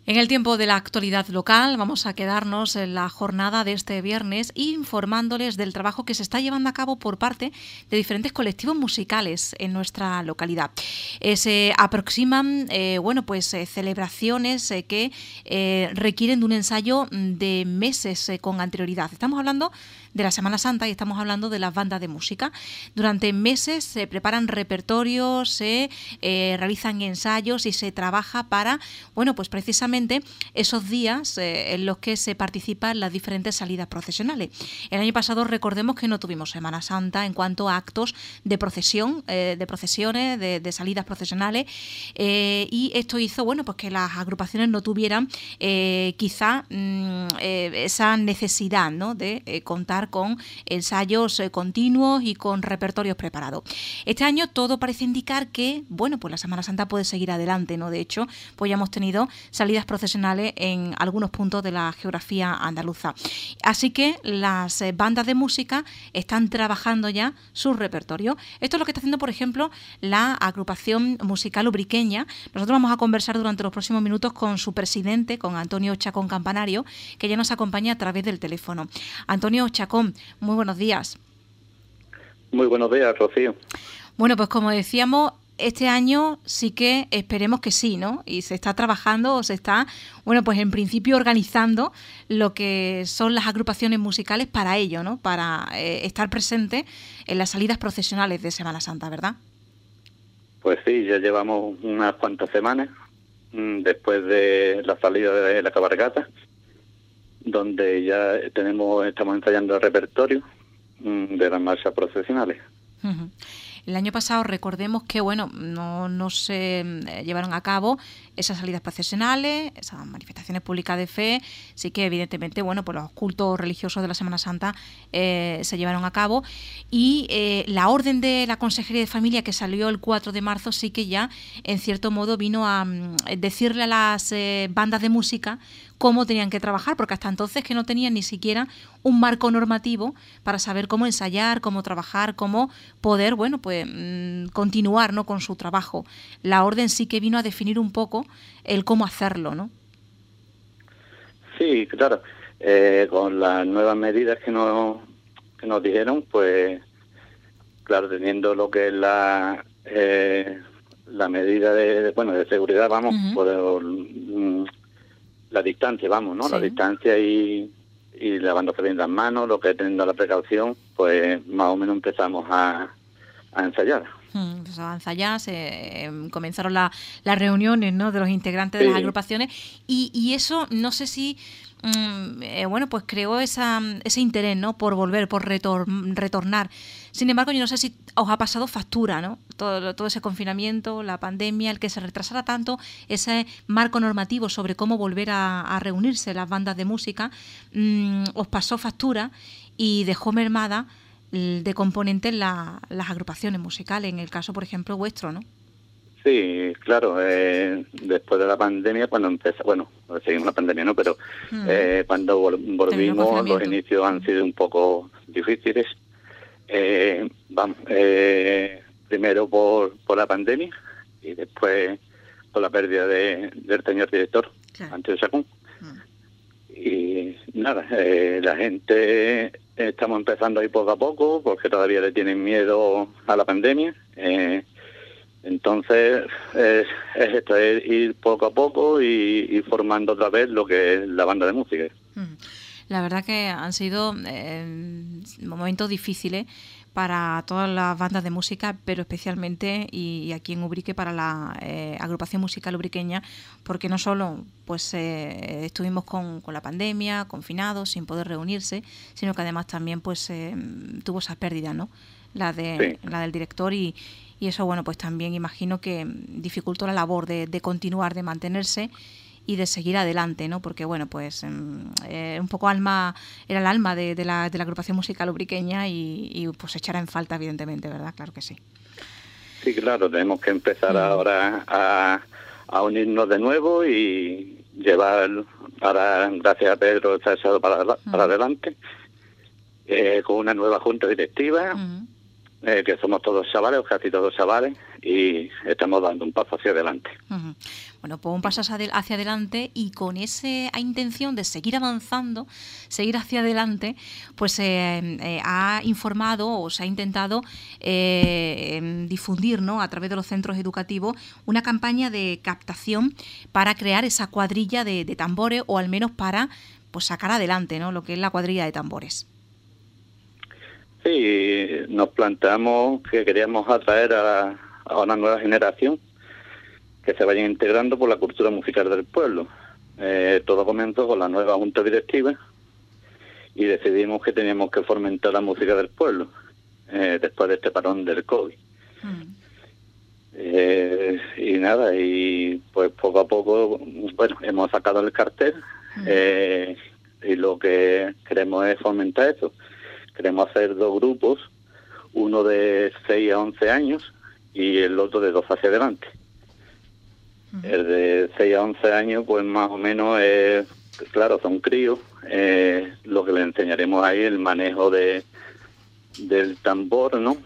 En el tiempo de la actualidad local vamos a quedarnos en la jornada de este viernes informándoles del trabajo que se está llevando a cabo por parte de diferentes colectivos musicales en nuestra localidad. Se aproximan celebraciones que requieren de un ensayo de meses con anterioridad. Estamos hablando de la Semana Santa y estamos hablando de las bandas de música. Durante meses se preparan repertorios, se realizan ensayos y se trabaja para, precisamente esos días en los que se participa en las diferentes salidas procesionales. El año pasado recordemos que no tuvimos Semana Santa en cuanto a actos de procesión, de procesiones, de salidas procesionales, y esto hizo que las agrupaciones no tuvieran esa necesidad, ¿no?, de contar con ensayos continuos y con repertorios preparados. Este año todo parece indicar que la Semana Santa puede seguir adelante, ¿no? De hecho, ya hemos tenido salidas procesionales en algunos puntos de la geografía andaluza. Así que las bandas de música están trabajando ya su repertorio. Esto es lo que está haciendo, por ejemplo, la agrupación musical ubriqueña. Nosotros vamos a conversar durante los próximos minutos con su presidente, con Antonio Chacón Campanario, que ya nos acompaña a través del teléfono. Antonio Chacón, muy buenos días. Muy buenos días, Rocío. Bueno, pues como decíamos, este año sí que esperemos que sí, ¿no? Y se está trabajando o se está, en principio organizando lo que son las agrupaciones musicales para ello, ¿no? Para estar presente en las salidas procesionales de Semana Santa, ¿verdad? Pues sí, ya llevamos unas cuantas semanas después de la salida de la cabalgata, donde ya estamos ensayando el repertorio de las marchas procesionales. Uh-huh. El año pasado recordemos que no se llevaron a cabo esas salidas procesionales, esas manifestaciones públicas de fe. Sí que evidentemente los cultos religiosos de la Semana Santa se llevaron a cabo, y la orden de la Consejería de Familia que salió el 4 de marzo sí que ya en cierto modo vino a decirle a las bandas de música cómo tenían que trabajar, porque hasta entonces que no tenían ni siquiera un marco normativo para saber cómo ensayar, cómo trabajar, cómo poder continuar, ¿no?, con su trabajo. La orden sí que vino a definir un poco el cómo hacerlo, ¿no? Sí, claro. Con las nuevas medidas que nos dijeron, pues claro, teniendo lo que es la medida de seguridad, Uh-huh. por la distancia, ¿no? Sí. La distancia y lavándose bien las manos, lo que teniendo la precaución, pues más o menos empezamos a ensayar. Pues a ensayar, comenzaron las reuniones, ¿no?, de los integrantes de las agrupaciones, y eso no sé si pues creó ese interés, ¿no?, por volver, por retornar. Sin embargo, yo no sé si os ha pasado factura, ¿no?, todo ese confinamiento, la pandemia, el que se retrasara tanto ese marco normativo sobre cómo volver a reunirse las bandas de música, os pasó factura y dejó mermada de componentes las agrupaciones musicales, en el caso, por ejemplo, vuestro, ¿no? Sí, claro, después de la pandemia, cuando empezó, seguimos la pandemia, ¿no? Pero cuando volvimos, los inicios han sido un poco difíciles. Primero por la pandemia y después por la pérdida del señor director, claro, Antonio Chacón. Y nada, la gente estamos empezando ahí poco a poco porque todavía le tienen miedo a la pandemia. Entonces es esto, es ir poco a poco y formando otra vez lo que es la banda de música. La verdad que han sido momentos difíciles para todas las bandas de música, pero especialmente y aquí en Ubrique para la agrupación musical ubriqueña, porque no solo estuvimos con la pandemia, confinados, sin poder reunirse, sino que además también tuvo esas pérdidas, ¿no? La del director y eso, pues también imagino que dificultó la labor de continuar, de mantenerse y de seguir adelante, ¿no? Porque, un poco era el alma de la agrupación musical ubriqueña y pues echará en falta, evidentemente, ¿verdad? Claro que sí. Sí, claro, tenemos que empezar ahora a unirnos de nuevo y llevar, ahora, gracias a Pedro, está echado para adelante, con una nueva junta directiva. que somos todos chavales, o casi todos chavales, y estamos dando un paso hacia adelante. Bueno, pues un paso hacia adelante, y con esa intención de seguir avanzando, seguir hacia adelante, pues ha informado o se ha intentado difundir, ¿no?, a través de los centros educativos, una campaña de captación para crear esa cuadrilla de tambores, o al menos para, pues, sacar adelante, ¿no?, lo que es la cuadrilla de tambores. Sí, nos planteamos que queríamos atraer a una nueva generación que se vayan integrando por la cultura musical del pueblo. Todo comenzó con la nueva junta directiva y decidimos que teníamos que fomentar la música del pueblo después de este parón del COVID. Y nada, y pues poco a poco, bueno, hemos sacado el cartel y lo que queremos es fomentar eso. Queremos hacer 2 grupos, uno de 6 a 11 años y el otro de 12 hacia adelante. El de 6 a 11 años, pues más o menos, claro, son críos. Lo que le enseñaremos ahí, el manejo del tambor, ¿no?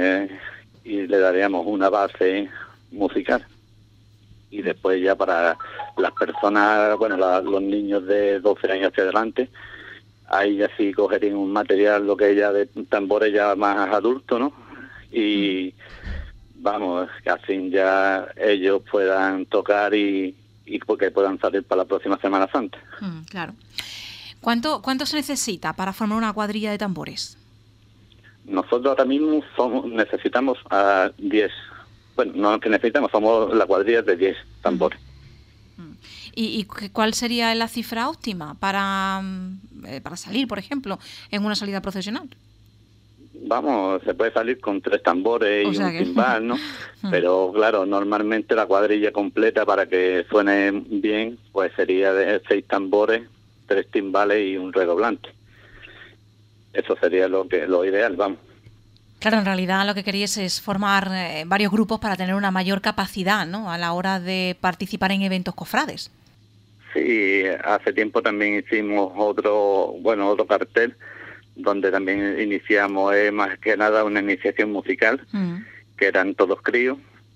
Y le daríamos una base musical. Y después ya para las personas, bueno, los niños de 12 años hacia adelante, ahí ya sí cogerían un material, lo que ya de tambores ya más adulto, ¿no? Y vamos, que así ya ellos puedan tocar y que puedan salir para la próxima Semana Santa. Claro. ¿Cuánto se necesita para formar una cuadrilla de tambores? Nosotros ahora mismo necesitamos a 10. Bueno, no que necesitamos, somos la cuadrilla de 10 tambores. ¿Y cuál sería la cifra óptima para salir, por ejemplo, en una salida procesional? Vamos, se puede salir con 3 tambores y un timbal, ¿no? Pero claro, normalmente la cuadrilla completa, para que suene bien, pues sería de 6 tambores, 3 timbales y un redoblante. Eso sería lo ideal, vamos. Claro, en realidad lo que queréis es formar varios grupos para tener una mayor capacidad, ¿no?, a la hora de participar en eventos cofrades. Sí, hace tiempo también hicimos otro cartel donde también iniciamos más que nada una iniciación musical, que eran todos críos,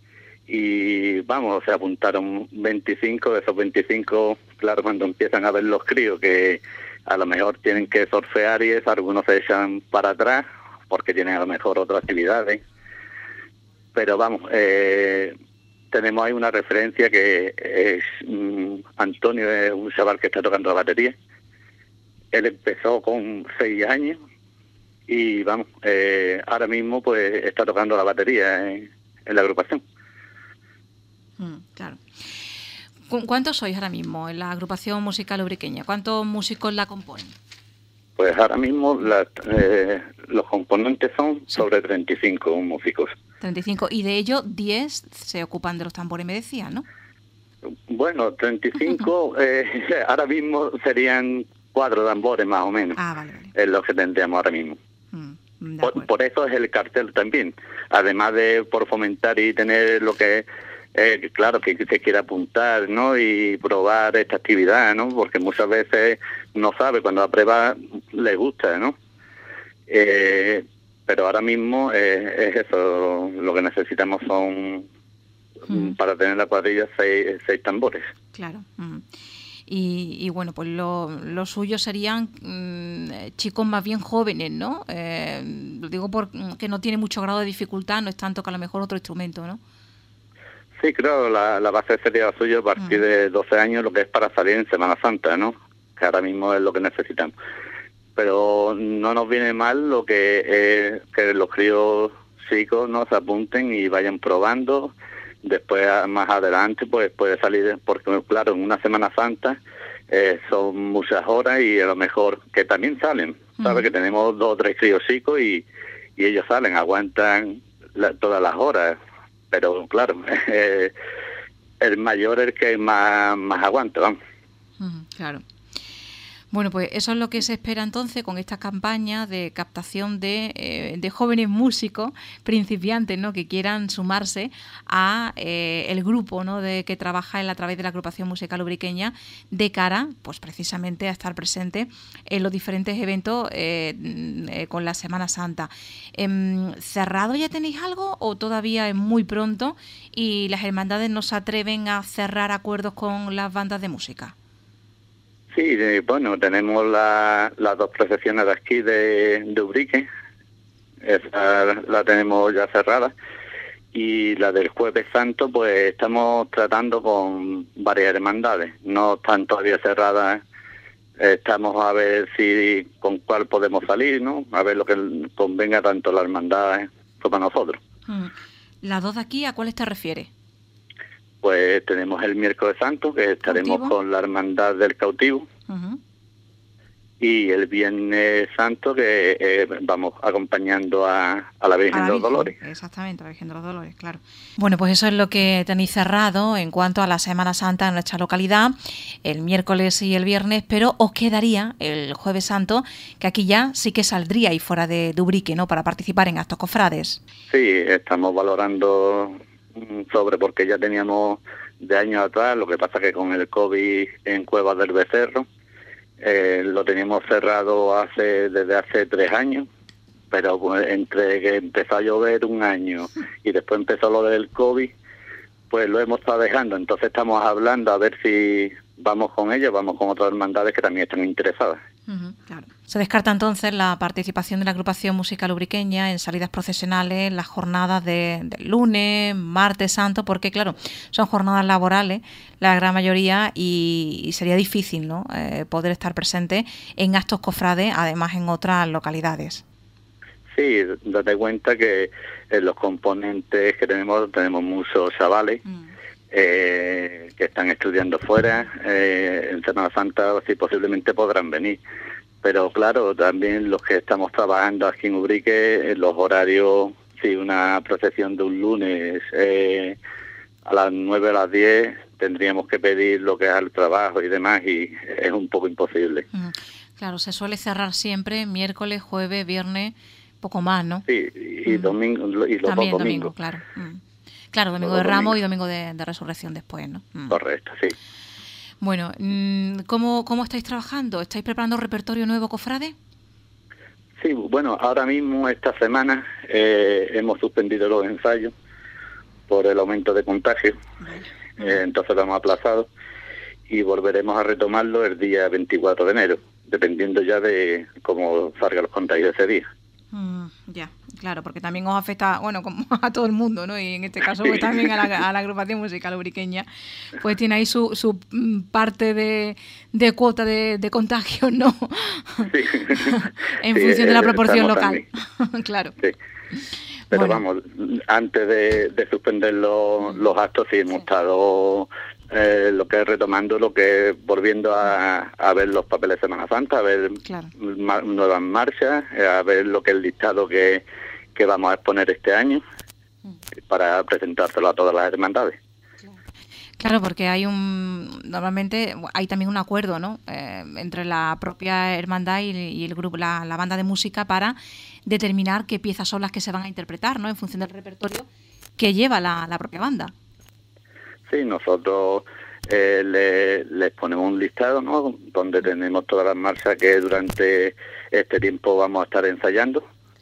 y vamos, se apuntaron 25, de esos 25, claro, cuando empiezan a ver los críos que a lo mejor tienen que surfear y eso, algunos se echan para atrás porque tienen a lo mejor otras actividades, pero vamos, tenemos ahí una referencia que es Antonio, es un chaval que está tocando la batería. Él empezó con 6 años y vamos, ahora mismo pues está tocando la batería en la agrupación. Claro. ¿Cuántos sois ahora mismo en la agrupación musical ubriqueña? ¿Cuántos músicos la componen? Pues ahora mismo los componentes son sobre 35 músicos. 35, y de ellos 10 se ocupan de los tambores, me decían, ¿no? Bueno, 35, ahora mismo serían 4 tambores más o menos. Vale. Es lo que tendríamos ahora mismo. Por eso es el cartel también. Además de por fomentar y tener lo que claro, que se quiera apuntar, ¿no?, y probar esta actividad, ¿no?, porque muchas veces no sabe, cuando la prueba le gusta, ¿no? Pero ahora mismo es eso, lo que necesitamos son, para tener la cuadrilla, 6 tambores. Claro. Y bueno, pues lo suyo serían chicos más bien jóvenes, ¿no? Lo digo porque no tiene mucho grado de dificultad, no es tanto que a lo mejor otro instrumento, ¿no? Sí, claro, la base sería la suya a partir de 12 años, lo que es para salir en Semana Santa, ¿no? Que ahora mismo es lo que necesitamos. Pero no nos viene mal lo que los críos chicos no se apunten y vayan probando. Después, más adelante, pues puede salir, porque claro, en una Semana Santa son muchas horas y a lo mejor que también salen. ¿Sabes? Que tenemos 2 o 3 críos chicos y ellos salen, aguantan todas las horas. Pero claro, el mayor es el que más aguanta, vamos. Claro. Bueno, pues eso es lo que se espera entonces con esta campaña de captación de jóvenes músicos principiantes, ¿no?, que quieran sumarse a el grupo, ¿no?, que trabaja a través de la agrupación musical ubriqueña, de cara, pues precisamente a estar presente en los diferentes eventos con la Semana Santa. ¿Cerrado ya tenéis algo o todavía es muy pronto y las hermandades no se atreven a cerrar acuerdos con las bandas de música? Sí, bueno, tenemos las dos procesiones de aquí de Ubrique, esa la tenemos ya cerrada, y la del Jueves Santo pues estamos tratando con varias hermandades, no están todavía cerradas, estamos a ver si con cuál podemos salir, ¿no? A ver lo que convenga tanto a la hermandad como a nosotros. ¿Las dos de aquí a cuáles te refieres? Pues tenemos el Miércoles Santo, que estaremos ¿Cautivo? Con la Hermandad del Cautivo. Uh-huh. Y el Viernes Santo, que vamos acompañando a la Virgen de los Dolores. Exactamente, a la Virgen de los Dolores, claro. Bueno, pues eso es lo que tenéis cerrado en cuanto a la Semana Santa en nuestra localidad, el miércoles y el viernes, pero os quedaría el Jueves Santo, que aquí ya sí que saldríais fuera de Ubrique, ¿no?, para participar en actos cofrades. Sí, estamos valorando porque ya teníamos de años atrás, lo que pasa que con el COVID en Cuevas del Becerro lo teníamos cerrado desde hace 3 años, pero pues, entre que empezó a llover un año y después empezó lo del COVID, pues lo hemos estado dejando. Entonces estamos hablando a ver si vamos con ellos, vamos con otras hermandades que también están interesadas. Claro. Se descarta entonces la participación de la agrupación musical ubriqueña en salidas procesionales, las jornadas del lunes, martes santo, porque claro, son jornadas laborales la gran mayoría y sería difícil, ¿no?, poder estar presente en actos cofrades, además en otras localidades. Sí, date cuenta que los componentes que tenemos muchos chavales que están estudiando fuera, en Semana Santa sí posiblemente podrán venir, pero claro, también los que estamos trabajando aquí en Ubrique, en los horarios, sí, una procesión de un lunes a las 9 a las 10 tendríamos que pedir lo que es al trabajo y demás, y es un poco imposible. Claro, se suele cerrar siempre miércoles, jueves, viernes, poco más, ¿no? Sí, y domingo, y los también dos domingo, domingos. claro. Claro, domingo de Ramos y domingo de Resurrección después, ¿no? Correcto, sí. Bueno, ¿cómo estáis trabajando? ¿Estáis preparando repertorio nuevo, cofrade? Sí, bueno, ahora mismo, esta semana, hemos suspendido los ensayos por el aumento de contagio. Entonces lo hemos aplazado y volveremos a retomarlo el día 24 de enero, dependiendo ya de cómo salgan los contagios ese día. Ya, claro, porque también os afecta, bueno, como a todo el mundo, ¿no? Y en este caso pues también a la agrupación musical ubriqueña, pues tiene ahí su parte de cuota de contagio, ¿no? Sí. En función de la proporción local. Claro. Sí. Pero bueno, vamos, antes de suspender los actos sí hemos estado lo que es retomando, lo que es volviendo a ver los papeles de Semana Santa, a ver nuevas marchas, a ver lo que es el listado que vamos a exponer este año para presentárselo a todas las hermandades. Claro, porque normalmente hay también un acuerdo, ¿no?, entre la propia hermandad y el grupo, la banda de música, para determinar qué piezas son las que se van a interpretar, ¿no?, en función del repertorio que lleva la propia banda. Sí, nosotros les ponemos un listado, ¿no?, donde tenemos todas las marchas que durante este tiempo vamos a estar ensayando,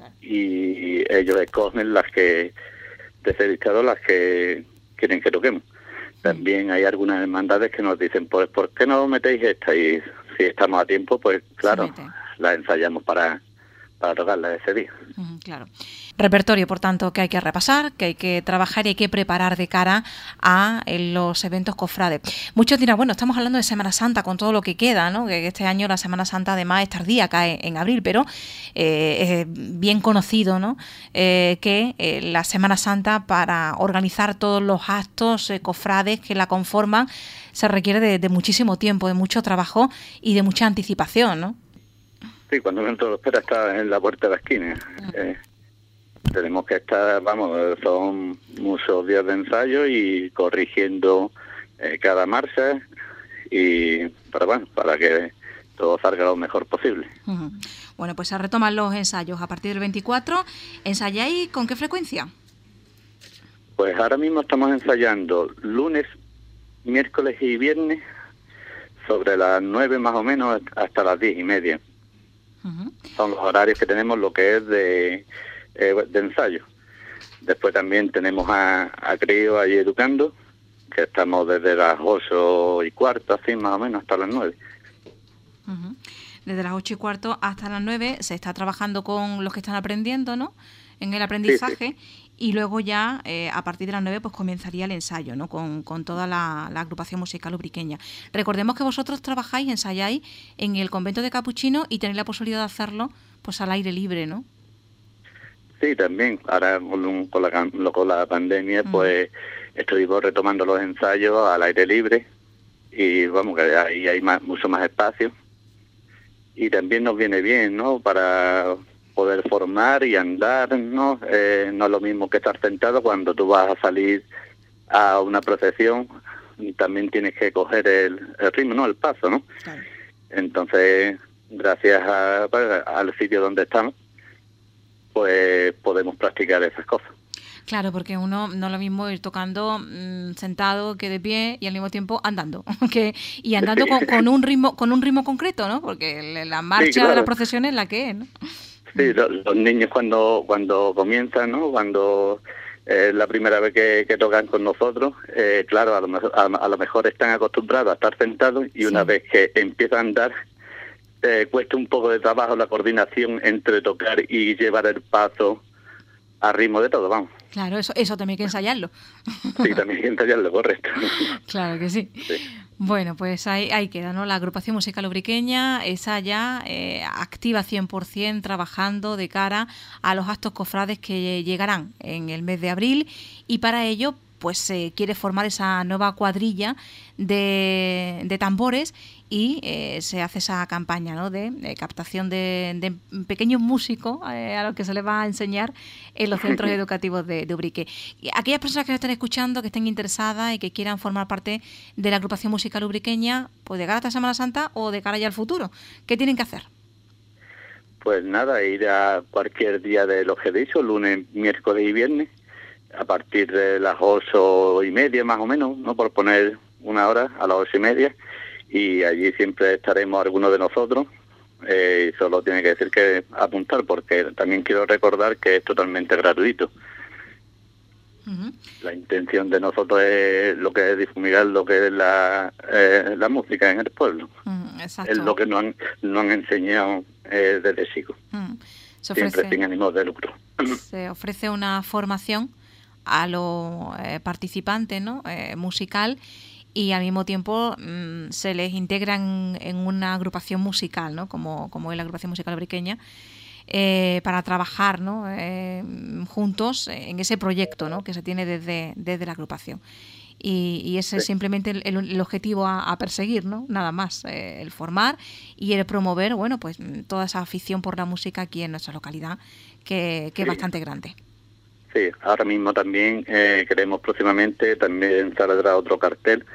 y ellos escogen de ese listado las que quieren que toquemos. También hay algunas hermandades que nos dicen, pues, ¿por qué no metéis esta? Y si estamos a tiempo, pues claro, la ensayamos para tocarla ese día. Claro. Repertorio, por tanto, que hay que repasar, que hay que trabajar y hay que preparar de cara a los eventos cofrades. Muchos dirán, bueno, estamos hablando de Semana Santa con todo lo que queda, ¿no?, que este año la Semana Santa además es tardía, cae en abril, pero es bien conocido, ¿no?, que la Semana Santa, para organizar todos los actos cofrades que la conforman, se requiere de muchísimo tiempo, de mucho trabajo y de mucha anticipación, ¿no? Sí, cuando uno lo espera está en la puerta de la esquina. Tenemos que estar, son muchos días de ensayo y corrigiendo cada marcha y para que todo salga lo mejor posible. Bueno, pues a retomar los ensayos a partir del 24. ¿Ensayáis con qué frecuencia? Pues ahora mismo estamos ensayando lunes, miércoles y viernes sobre las 9 más o menos hasta las 10:30. Son los horarios que tenemos, lo que es de ensayo. Después también tenemos a Crío allí educando, que estamos desde las 8:15, así más o menos, hasta las 9. Desde las 8:15 hasta las 9 se está trabajando con los que están aprendiendo, ¿no? En el aprendizaje. Sí. Y luego ya, a partir de las 9, pues comenzaría el ensayo, ¿no? Con toda la agrupación musical ubriqueña. Recordemos que vosotros trabajáis, ensayáis en el convento de Capuchinos y tenéis la posibilidad de hacerlo pues al aire libre, ¿no? Sí, también. Ahora con la pandemia, pues estuvimos retomando los ensayos al aire libre y vamos, que ahí hay mucho más espacio. Y también nos viene bien, ¿no? Para poder formar y andar, ¿no? No es lo mismo que estar sentado cuando tú vas a salir a una procesión, también tienes que coger el ritmo, ¿no? El paso, ¿no? Claro. Entonces, gracias al sitio donde estamos, pues podemos practicar esas cosas. Claro, porque uno no es lo mismo ir tocando sentado que de pie y al mismo tiempo andando, y andando con un ritmo concreto, ¿no? Porque la marcha de las procesiones es la que es, ¿no? Sí, los niños cuando comienzan, ¿no? Cuando la primera vez que tocan con nosotros, claro, a lo mejor están acostumbrados a estar sentados y una vez que empiezan a andar, cuesta un poco de trabajo la coordinación entre tocar y llevar el paso a ritmo de todo, vamos. Claro, eso también hay que ensayarlo. Sí, también hay que ensayarlo, correcto. Claro que sí. Bueno, pues ahí queda, ¿no? La agrupación musical ubriqueña, esa ya activa 100%, trabajando de cara a los actos cofrades que llegarán en el mes de abril, y para ello pues se quiere formar esa nueva cuadrilla de tambores y se hace esa campaña, ¿no? de captación de pequeños músicos a los que se les va a enseñar en los centros educativos de Ubrique. Y aquellas personas que nos estén escuchando, que estén interesadas y que quieran formar parte de la agrupación musical ubriqueña, pues de cara a esta Semana Santa o de cara ya al futuro, ¿qué tienen que hacer? Pues nada, ir a cualquier día de los que he dicho, lunes, miércoles y viernes, a partir de las 8:30 más o menos, ¿no? Por poner una hora, a las 8:30, y allí siempre estaremos algunos de nosotros. Solo tiene que decir que apuntar, porque también quiero recordar que es totalmente gratuito. La intención de nosotros es lo que es difuminar lo que es la música en el pueblo. Exacto. Es lo que nos han enseñado desde chicos. Siempre sin ánimo de lucro. Se ofrece una formación a los participantes, ¿no? Musical, y al mismo tiempo se les integran en una agrupación musical, ¿no? Como es la agrupación musical ubriqueña, para trabajar, ¿no? Juntos en ese proyecto, ¿no? Que se tiene desde la agrupación. Y ese es simplemente el objetivo a perseguir, ¿no? Nada más, el formar y el promover, bueno, pues toda esa afición por la música aquí en nuestra localidad, que es bastante grande. Sí, ahora mismo también queremos próximamente, también saldrá otro cartel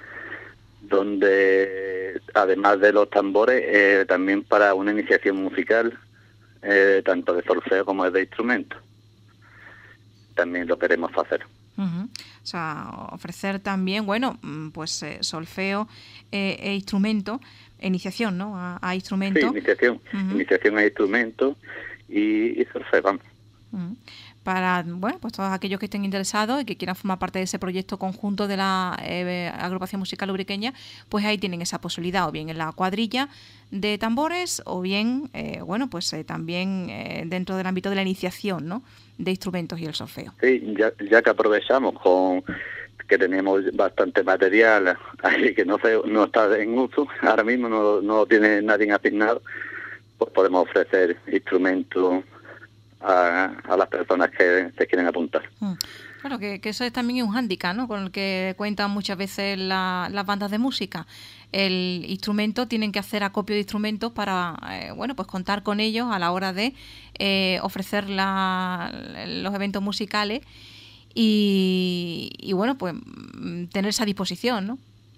donde además de los tambores, también para una iniciación musical, tanto de solfeo como de instrumentos. También lo queremos hacer. O sea, ofrecer también, bueno, pues solfeo e instrumento, iniciación, ¿no? A instrumento. Sí, iniciación a instrumento y solfeo, vamos. Para, bueno, pues todos aquellos que estén interesados y que quieran formar parte de ese proyecto conjunto de la agrupación musical ubriqueña, pues ahí tienen esa posibilidad, o bien en la cuadrilla de tambores, o bien, bueno, pues también dentro del ámbito de la iniciación, ¿no? De instrumentos y el solfeo. Sí, ya que aprovechamos que tenemos bastante material ahí que no está en uso, ahora mismo no tiene nadie asignado, pues podemos ofrecer instrumentos a las personas que se quieren apuntar. Claro, que eso es también un hándicap, ¿no? Con el que cuentan muchas veces las bandas de música. El instrumento, tienen que hacer acopio de instrumentos para, bueno, pues contar con ellos a la hora de ofrecer los eventos musicales y bueno, pues tener esa disposición, ¿no?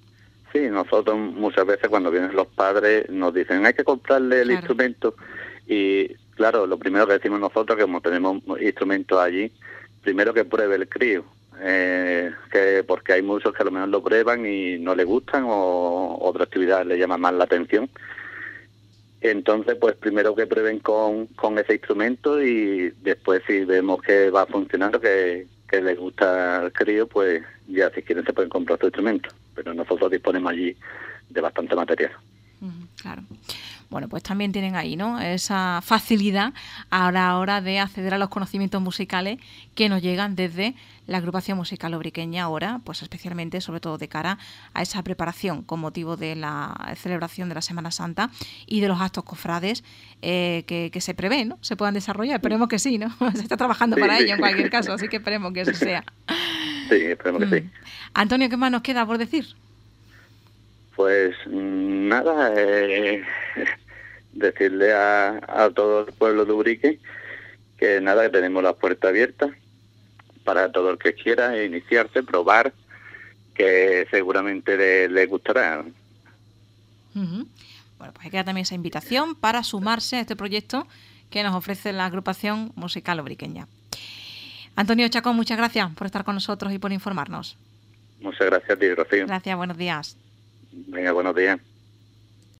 Sí, nosotros muchas veces cuando vienen los padres nos dicen hay que comprarle el instrumento y claro, lo primero que decimos nosotros, que como tenemos instrumentos allí, primero que pruebe el crío, que porque hay muchos que a lo mejor lo prueban y no le gustan o otra actividad le llama más la atención. Entonces, pues primero que prueben con ese instrumento y después si vemos que va funcionando, que les gusta al crío, pues ya si quieren se pueden comprar otro instrumento. Pero nosotros disponemos allí de bastante material. Claro. Bueno, pues también tienen ahí, ¿no?, esa facilidad a la hora de acceder a los conocimientos musicales que nos llegan desde la agrupación musical obriqueña ahora, pues especialmente, sobre todo de cara a esa preparación con motivo de la celebración de la Semana Santa y de los actos cofrades que se prevé, ¿no?, se puedan desarrollar. Esperemos que sí, ¿no? Se está trabajando para ello en cualquier caso, así que esperemos que eso sea. Sí, esperemos que sí. Antonio, ¿qué más nos queda por decir? Pues nada, decirle a todo el pueblo de Ubrique que nada, que tenemos las puertas abiertas para todo el que quiera iniciarse, probar, que seguramente le gustará. Bueno, pues hay que dar también esa invitación para sumarse a este proyecto que nos ofrece la agrupación musical obriqueña. Antonio Chacón, muchas gracias por estar con nosotros y por informarnos. Muchas gracias a ti, Rocío. Gracias, buenos días. Venga, buenos días.